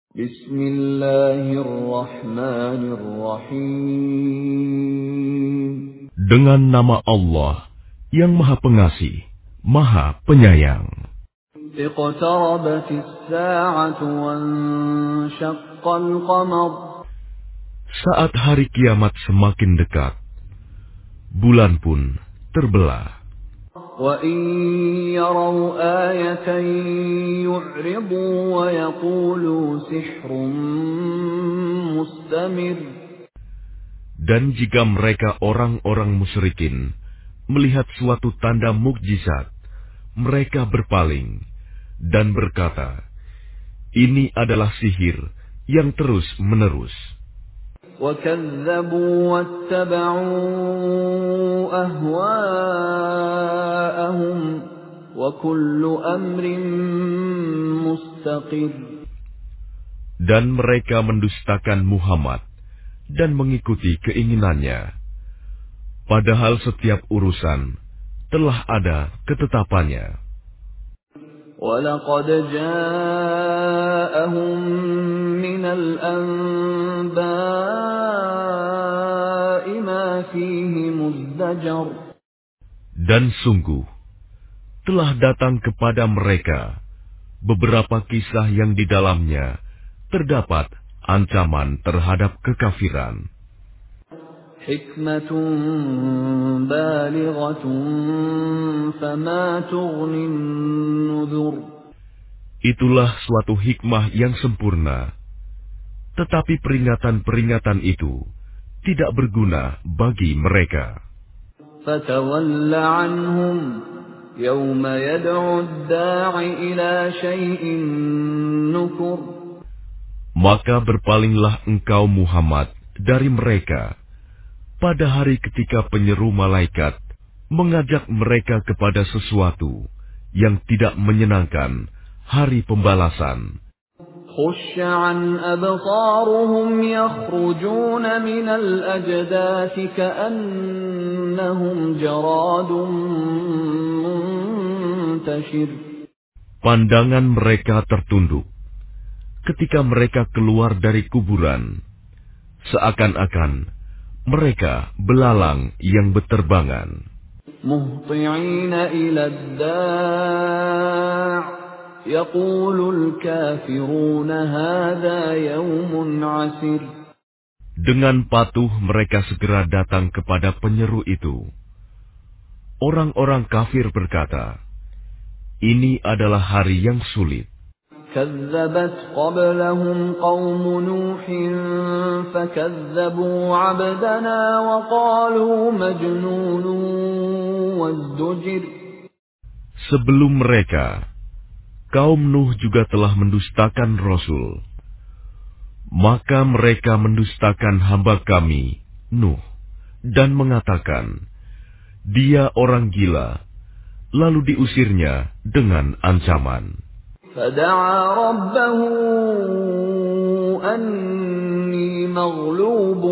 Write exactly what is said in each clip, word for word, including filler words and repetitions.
Bismillahirrahmanirrahim. Dengan nama Allah yang Maha Pengasih, Maha Penyayang. Iqtarabatis sa'atu wanshaqqal qamar. Saat hari kiamat semakin dekat, bulan pun terbelah. وَإِنْ يَرَوْا آيَةً يُعْرِضُوا وَيَقُولُوا سِحْرٌ مُسْتَمِرٌّ. Dan jika mereka orang-orang musyrikin melihat suatu tanda mukjizat, mereka berpaling dan berkata, ini adalah sihir yang terus-menerus. وَكَذَّبُوا وَاتَّبَعُوا أَهْوَاءَهُمْ وَكُلُّ أَمْرٍ مُسْتَقِرٌّ. Dan mereka mendustakan Muhammad dan mengikuti keinginannya, padahal setiap urusan telah ada ketetapannya. وَلَقَدْ جَاءَهُم مِّنَ الْأَنبَاءِ مَا فِيهِ مُزْدَجَرٌ. Dan sungguh telah datang kepada mereka beberapa kisah yang di dalamnya terdapat ancaman terhadap kekafiran. حِكْمَةٌ بَالِغَةٌ فَمَا تُغْنِ النُّذُرُ. Itulah suatu hikmah yang sempurna, tetapi peringatan-peringatan itu tidak berguna bagi mereka. فَتَوَلَّ عَنْهُمْ يَوْمَ يَدْعُ الدَّاعِ إِلَى شَيْءٍ نُكُرٍ. Maka berpalinglah engkau Muhammad dari mereka pada hari ketika penyeru malaikat mengajak mereka kepada sesuatu yang tidak menyenangkan, hari pembalasan. خُشَّ عَنْ أَبْصَارُهُمْ يَخْرُجُونَ مِنَ الْأَجْدَاثِ كَأَنَّهُمْ جَرَادٌ مُنْتَشِرٌ. Pandangan mereka tertunduk ketika mereka keluar dari kuburan, seakan-akan mereka belalang yang berterbangan. مُهْطِعِينَ إِلَى الدَّاعِ يَقُولُ الْكَافِرُونَ هَذَا يَوْمٌ عَسِرٌ. Dengan patuh mereka segera datang kepada penyeru itu. Orang-orang kafir berkata, ini adalah hari yang sulit. كَذَّبَتْ قَبْلَهُمْ قَوْمُ نُوحٍ فَكَذَّبُوا عَبْدَنَا وَقَالُوا مَجْنُونٌ وَازْدُجِرَ. Sebelum mereka, kaum Nuh juga telah mendustakan Rasul. Maka mereka mendustakan hamba kami, Nuh, dan mengatakan, dia orang gila, lalu diusirnya dengan ancaman. فَدَعَا رَبَّهُ أَنِّي مَغْلُوبٌ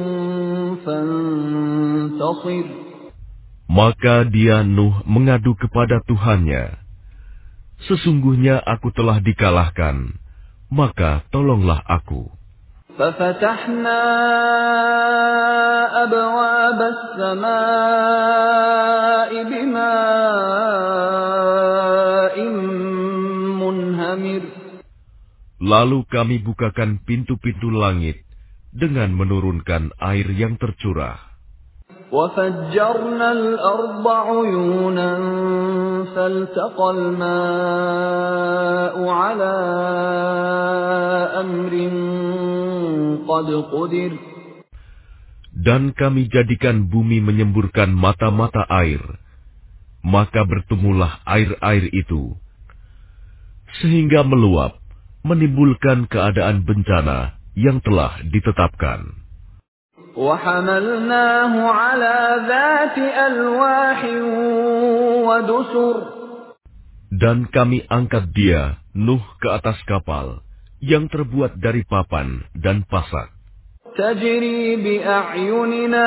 فَانتَصِرْ. Maka dia Nuh mengadu kepada Tuhannya, sesungguhnya aku telah dikalahkan, maka tolonglah aku. فَفَتَحْنَا أَبْوَابَ السَّمَاءِ بِمَاءٍ مُنْهَمِرٍ. Lalu kami bukakan pintu-pintu langit dengan menurunkan air yang tercurah. وَفَجَّرْنَا الْأَرْضَ عُيُونًا فَالْتَقَى الْمَاءُ عَلَى أَمْرٍ قَدْ قُدِرَ. Dan kami jadikan bumi menyemburkan mata-mata air, maka bertemulah air-air itu, sehingga meluap, menimbulkan keadaan bencana yang telah ditetapkan. وَحَمَلْنَاهُ عَلَى ذَاتِ أَلْوَاحٍ وَدُسُرٍ. Dan kami angkat dia, Nuh, ke atas kapal yang terbuat dari papan dan pasak. تَجْرِي بِأَعْيُنِنَا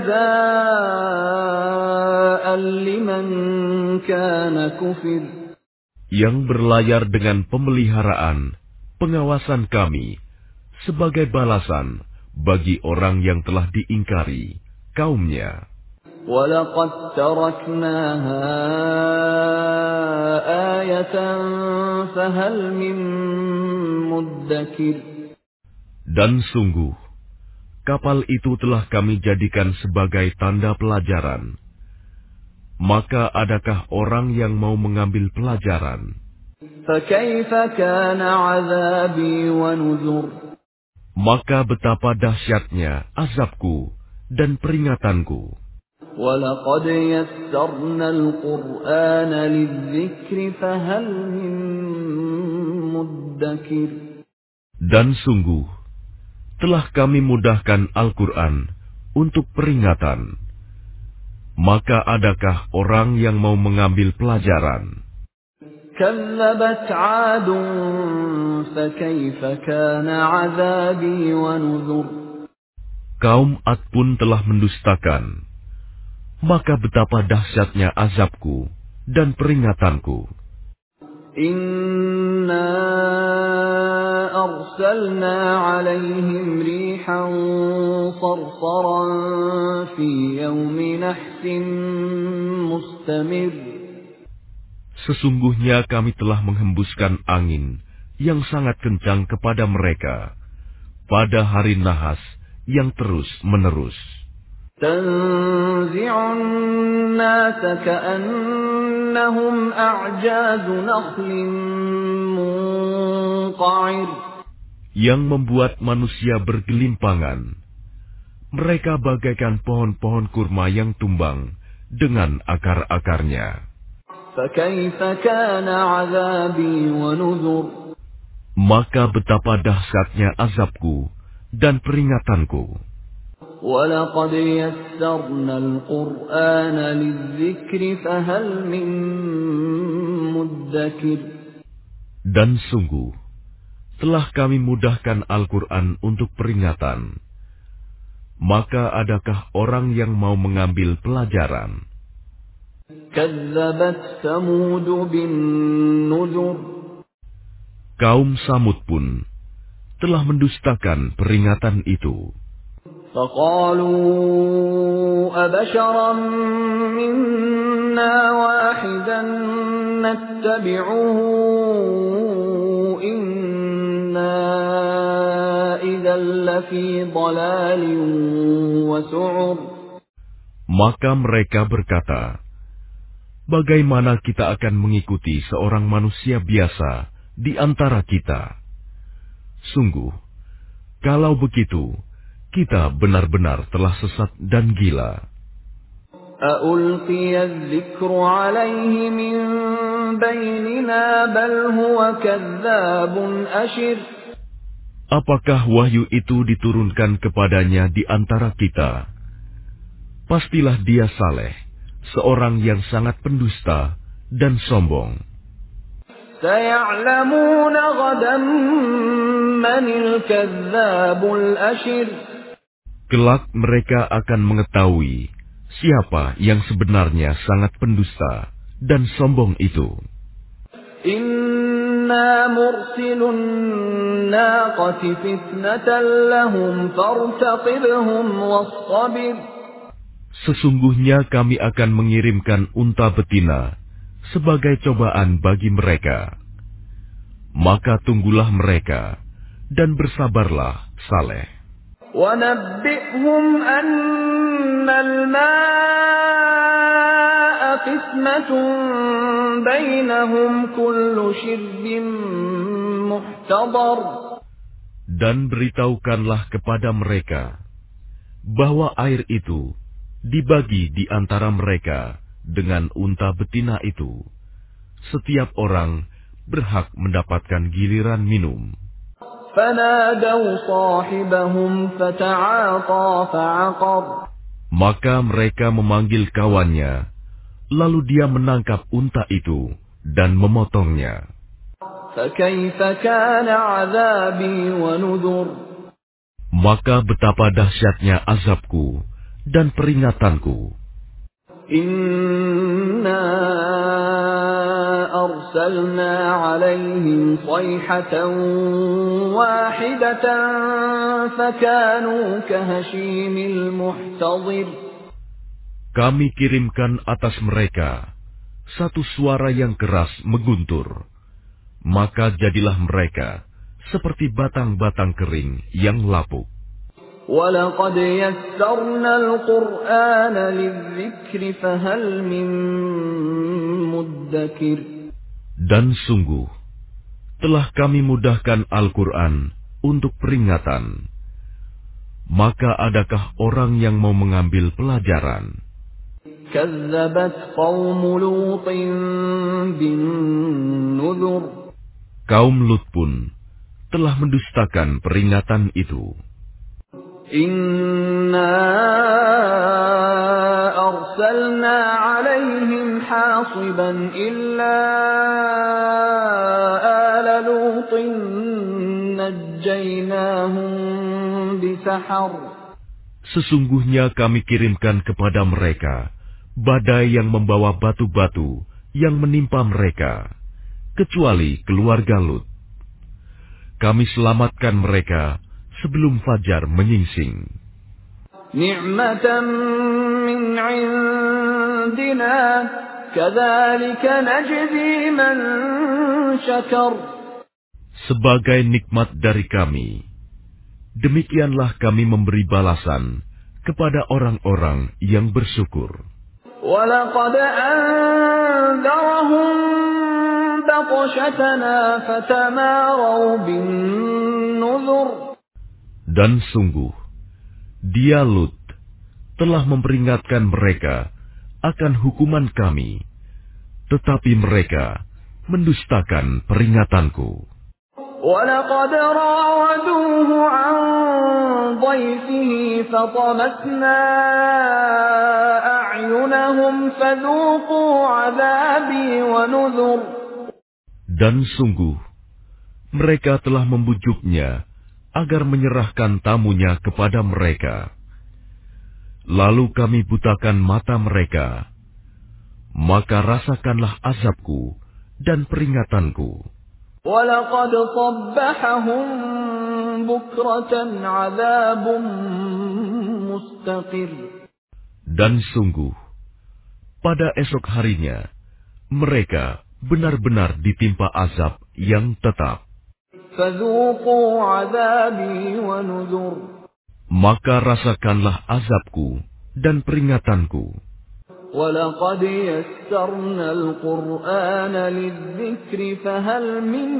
جَزَاءً لِمَنْ كَانَ كُفِرَ. Yang berlayar dengan pemeliharaan pengawasan kami sebagai balasan bagi orang yang telah diingkari kaumnya. وَلَقَدْ تَرَكْنَاهَا آيَةً فَهَلْ مِن مُّدَّكِرٍ. Dan sungguh, kapal itu telah kami jadikan sebagai tanda pelajaran. Maka adakah orang yang mau mengambil pelajaran? فَكَيْفَ كَانَ عَذَابِي وَنُذُرِ. Maka betapa dahsyatnya azabku dan peringatanku. وَلَقَدْ يَسَّرْنَا الْقُرْآنَ لِلذِّكْرِ فَهَلْ مِن مُّدَّكِرٍ. Dan sungguh, telah kami mudahkan Al-Quran untuk peringatan. Maka adakah orang yang mau mengambil pelajaran? كَذَّبَتْ عَادٌ فَكَيْفَ كَانَ عَذَابِي وَنُذُرِ. Kaum Ad pun telah mendustakan. Maka betapa dahsyatnya azabku dan peringatanku. Inna arsalna alaihim rihan sarsaran fi yawmi nahsin mustamir. Sesungguhnya kami telah menghembuskan angin yang sangat kencang kepada mereka pada hari nahas yang terus menerus. تنزع الناس كأنهم أعجاز نخل منقعر. Yang membuat manusia bergelimpangan. Mereka bagaikan pohon-pohon kurma yang tumbang dengan akar-akarnya. فكيف كان عذابي ونذر. Maka betapa dahsyatnya azabku dan peringatanku. وَلَقَدْ يَسَّرْنَا الْقُرْآنَ لِلذِّكْرِ فَهَلْ مِن مُّدَّكِرٍ. Dan sungguh, telah kami mudahkan Al-Quran untuk peringatan. Maka adakah orang yang mau mengambil pelajaran? كَذَّبَتْ ثَمُودُ بِالنُّذُرِ. Kaum Samud pun telah mendustakan peringatan itu. فَقَالُوا أَبَشَرًا مِّنَّا وَاحِدًا نَّتَّبِعُهُ إِنَّا إِذًا لَّفِي ضَلَالٍ وَسُعُرٍ. Maka mereka berkata, bagaimana kita akan mengikuti seorang manusia biasa di antara kita? Sungguh, kalau begitu, kita benar-benar telah sesat dan gila. أَأُلْقِيَ الذِّكْرُ عَلَيْهِ مِن بَيْنِنَا بَلْ هُوَ كَذَّابٌ أَشِرٌ. Apakah wahyu itu diturunkan kepadanya di antara kita? Pastilah dia Saleh, seorang yang sangat pendusta dan sombong. سَيَعْلَمُونَ غَدًا مَّنِ الْكَذَّابُ الْأَشِرُ. Kelak mereka akan mengetahui siapa yang sebenarnya sangat pendusta dan sombong itu. Inna mursilun naqati fitnatan lahum fartaqibhum wastabir. Sesungguhnya kami akan mengirimkan unta betina sebagai cobaan bagi mereka. Maka tunggulah mereka dan bersabarlah, Saleh. وَنَبِّئْهُمْ أَنَّ الْمَاءَ قِسْمَةٌ بَيْنَهُمْ كُلُّ شِرْبٍ مُحْتَضَرٍ. Dan beritahukanlah kepada mereka bahwa air itu dibagi di antara mereka dengan unta betina itu. Setiap orang berhak mendapatkan giliran minum. فَنَادَوْا صَاحِبَهُمْ فَتَعَاطَى فَعَقَرَ. Maka mereka memanggil kawannya, lalu dia menangkap unta itu dan memotongnya. فَكَيْفَ كَانَ عَذَابِي وَنُذُرِ. Maka betapa dahsyatnya azabku dan peringatanku. Inna أرسلنا عليهم صيحة واحدة فكانوا كهشيم المحتضر. Kami kirimkan atas mereka satu suara yang keras mengguntur, maka jadilah mereka seperti batang-batang kering yang lapuk. وَلَقَدْ يَسَّرْنَا الْقُرْآنَ لِلذِّكْرِ فَهَلْ مِن مُّدَّكِرٍ. Dan sungguh, telah kami mudahkan Al-Quran untuk peringatan. Maka adakah orang yang mau mengambil pelajaran? كَذَّبَتْ قَوْمُ لُوطٍ بِالنُّذُرِ. Kaum Lut pun telah mendustakan peringatan itu. Inna arsalna alaihim hasiban illa ala lutin najjaynahum bisahar. Sesungguhnya kami kirimkan kepada mereka badai yang membawa batu-batu yang menimpa mereka, kecuali keluarga Lut. Kami selamatkan mereka sebelum fajar menyingsing. Ni'matan min 'indina kadzalika najzi man syakar. Sebagai nikmat dari kami, demikianlah kami memberi balasan kepada orang-orang yang bersyukur. Walaqad anzarahum batshatana fatamaru bin nuzur. Dan sungguh, dia Lut telah memperingatkan mereka akan hukuman kami, tetapi mereka mendustakan peringatanku. وَلَقَدْ رَاوَدُوهُ عَنْ ضَيْفِهِ فَطَمَسْنَا أَعْيُنَهُمْ فَذُوقُوا عَذَابِي وَنُذُرِ. Dan sungguh, mereka telah membujuknya agar menyerahkan tamunya kepada mereka. Lalu kami butakan mata mereka, maka rasakanlah azabku dan peringatanku. وَلَقَدْ صَبَّحَهُم بُكْرَةً عَذَابٌ مُسْتَقِرٌ. Dan sungguh, pada esok harinya, mereka benar-benar ditimpa azab yang tetap. فَذُوقُوا عَذَابِي وَنُذُرِ. Maka rasakanlah azabku dan peringatanku. وَلَقَدْ يَسَّرْنَا الْقُرْآنَ لِلذِّكْرِ فَهَلْ مِن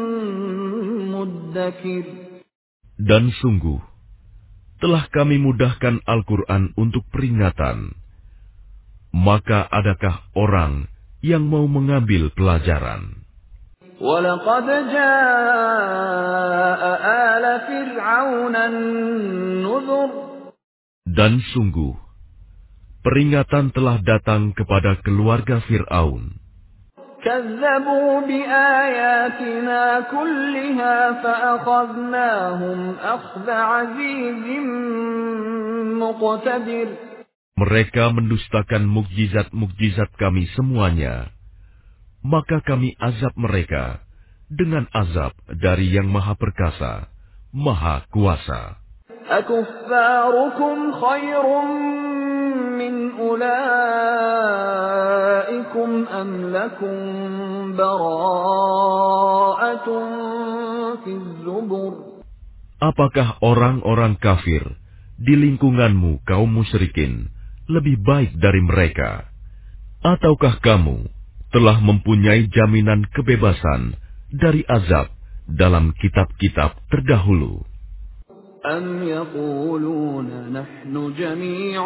مُّدَّكِرٍ. Dan sungguh, telah kami mudahkan Al-Quran untuk peringatan. Maka adakah orang yang mau mengambil pelajaran? وَلَقَدْ جَاءَ آلَ فِرْعَوْنَ النُّذُرُ. Dan sungguh, peringatan telah datang kepada keluarga Fir'aun. كَذَّبُوا بِآيَاتِنَا كُلِّهَا فَأَخَذْنَاهُمْ أَخْذَ عَزِيزٍ مُقْتَدِرٍ. Mereka mendustakan mukjizat-mukjizat kami semuanya. Maka kami azab mereka dengan azab dari Yang Maha Perkasa, Maha Kuasa. أَكُفَّارُكُمْ خَيْرٌ مِّنْ أُولَئِكُمْ أَمْ لَكُمْ بَرَاءَةٌ فِي الزُّبُرِ. Apakah orang-orang kafir di lingkunganmu kaum musyrikin lebih baik dari mereka? Ataukah kamu telah mempunyai jaminan kebebasan dari azab dalam kitab-kitab terdahulu? أَمْ يَقُولُونَ نَحْنُ جَمِيعٌ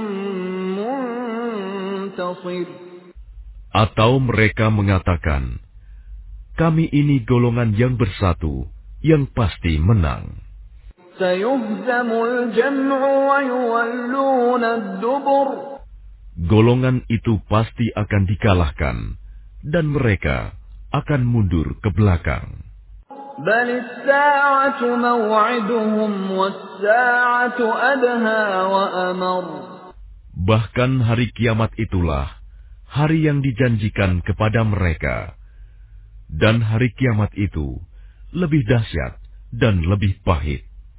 مُّنتَصِرٌ. Atau mereka mengatakan, kami ini golongan yang bersatu, yang pasti menang. سَيُهْزَمُ الْجَمْعُ وَيُوَلُّونَ الدُّبُرَ. Golongan itu pasti akan dikalahkan, dan mereka akan mundur ke belakang. بَلِ السَّاعَةُ مَوْعِدُهُمْ وَالسَّاعَةُ أَدْهَىٰ وَأَمَرُّ. Bahkan hari kiamat itulah hari yang dijanjikan kepada mereka, Dan hari kiamat itu lebih dahsyat dan lebih pahit.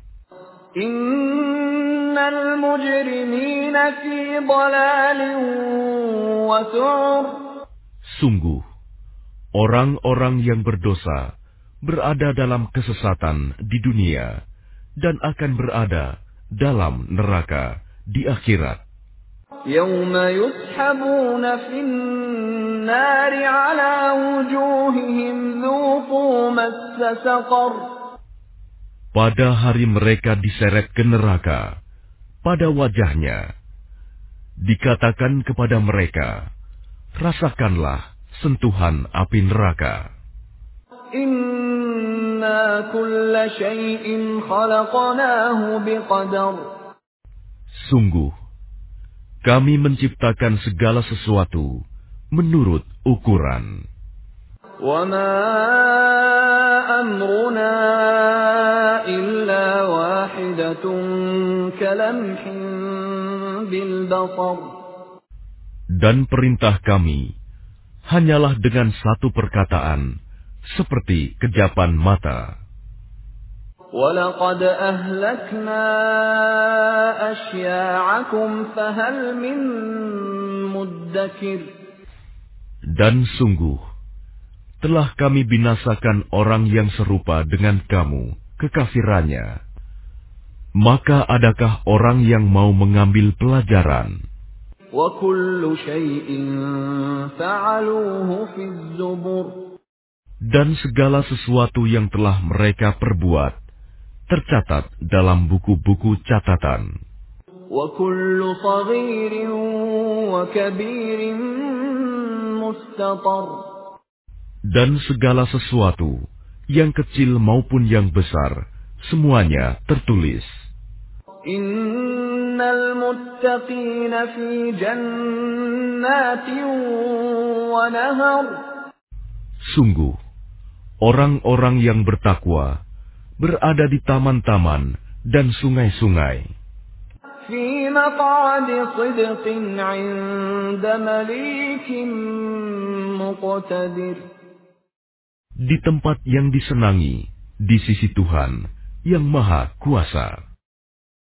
Innal mujrimina fi dhalalin wa su'ur. Sungguh, orang-orang yang berdosa berada dalam kesesatan di dunia dan akan berada dalam neraka di akhirat. Yawma yushabuna fin nari ala wujuhihim dhuqu massa saqar. Pada hari mereka diseret ke neraka, pada wajahnya dikatakan kepada mereka, rasakanlah sentuhan api neraka. Inna kulla shay'in khalaqnahu biqadar. Sungguh, kami menciptakan segala sesuatu menurut ukuran. Wa ma amruna illa wahidatun kalamhin bil basar. Dan perintah kami hanyalah dengan satu perkataan, seperti kejapan mata. وَلَقَدْ أَهْلَكْنَا أَشْيَاعَكُمْ فَهَلْ مِن مُّدَّكِرٍ. Dan sungguh, telah kami binasakan orang yang serupa dengan kamu, kekafirannya. Maka adakah orang yang mau mengambil pelajaran? وَكُلُّ شَيْءٍ فَعَلُوهُ فِي الزُّبُرِ. Dan segala sesuatu yang telah mereka perbuat tercatat dalam buku-buku catatan. وَكُلُّ صَغِيرٍ وَكَبِيرٍ مُسْتَطَرٍ. Dan segala sesuatu, yang kecil maupun yang besar, semuanya tertulis. Innal muttaqina fi jannatin wa nahar. Sungguh, orang-orang yang bertakwa berada di taman-taman dan sungai-sungai. Fi maq'adi sidqin 'inda malikin muqtadir. Di tempat yang disenangi, di sisi Tuhan yang Maha Kuasa.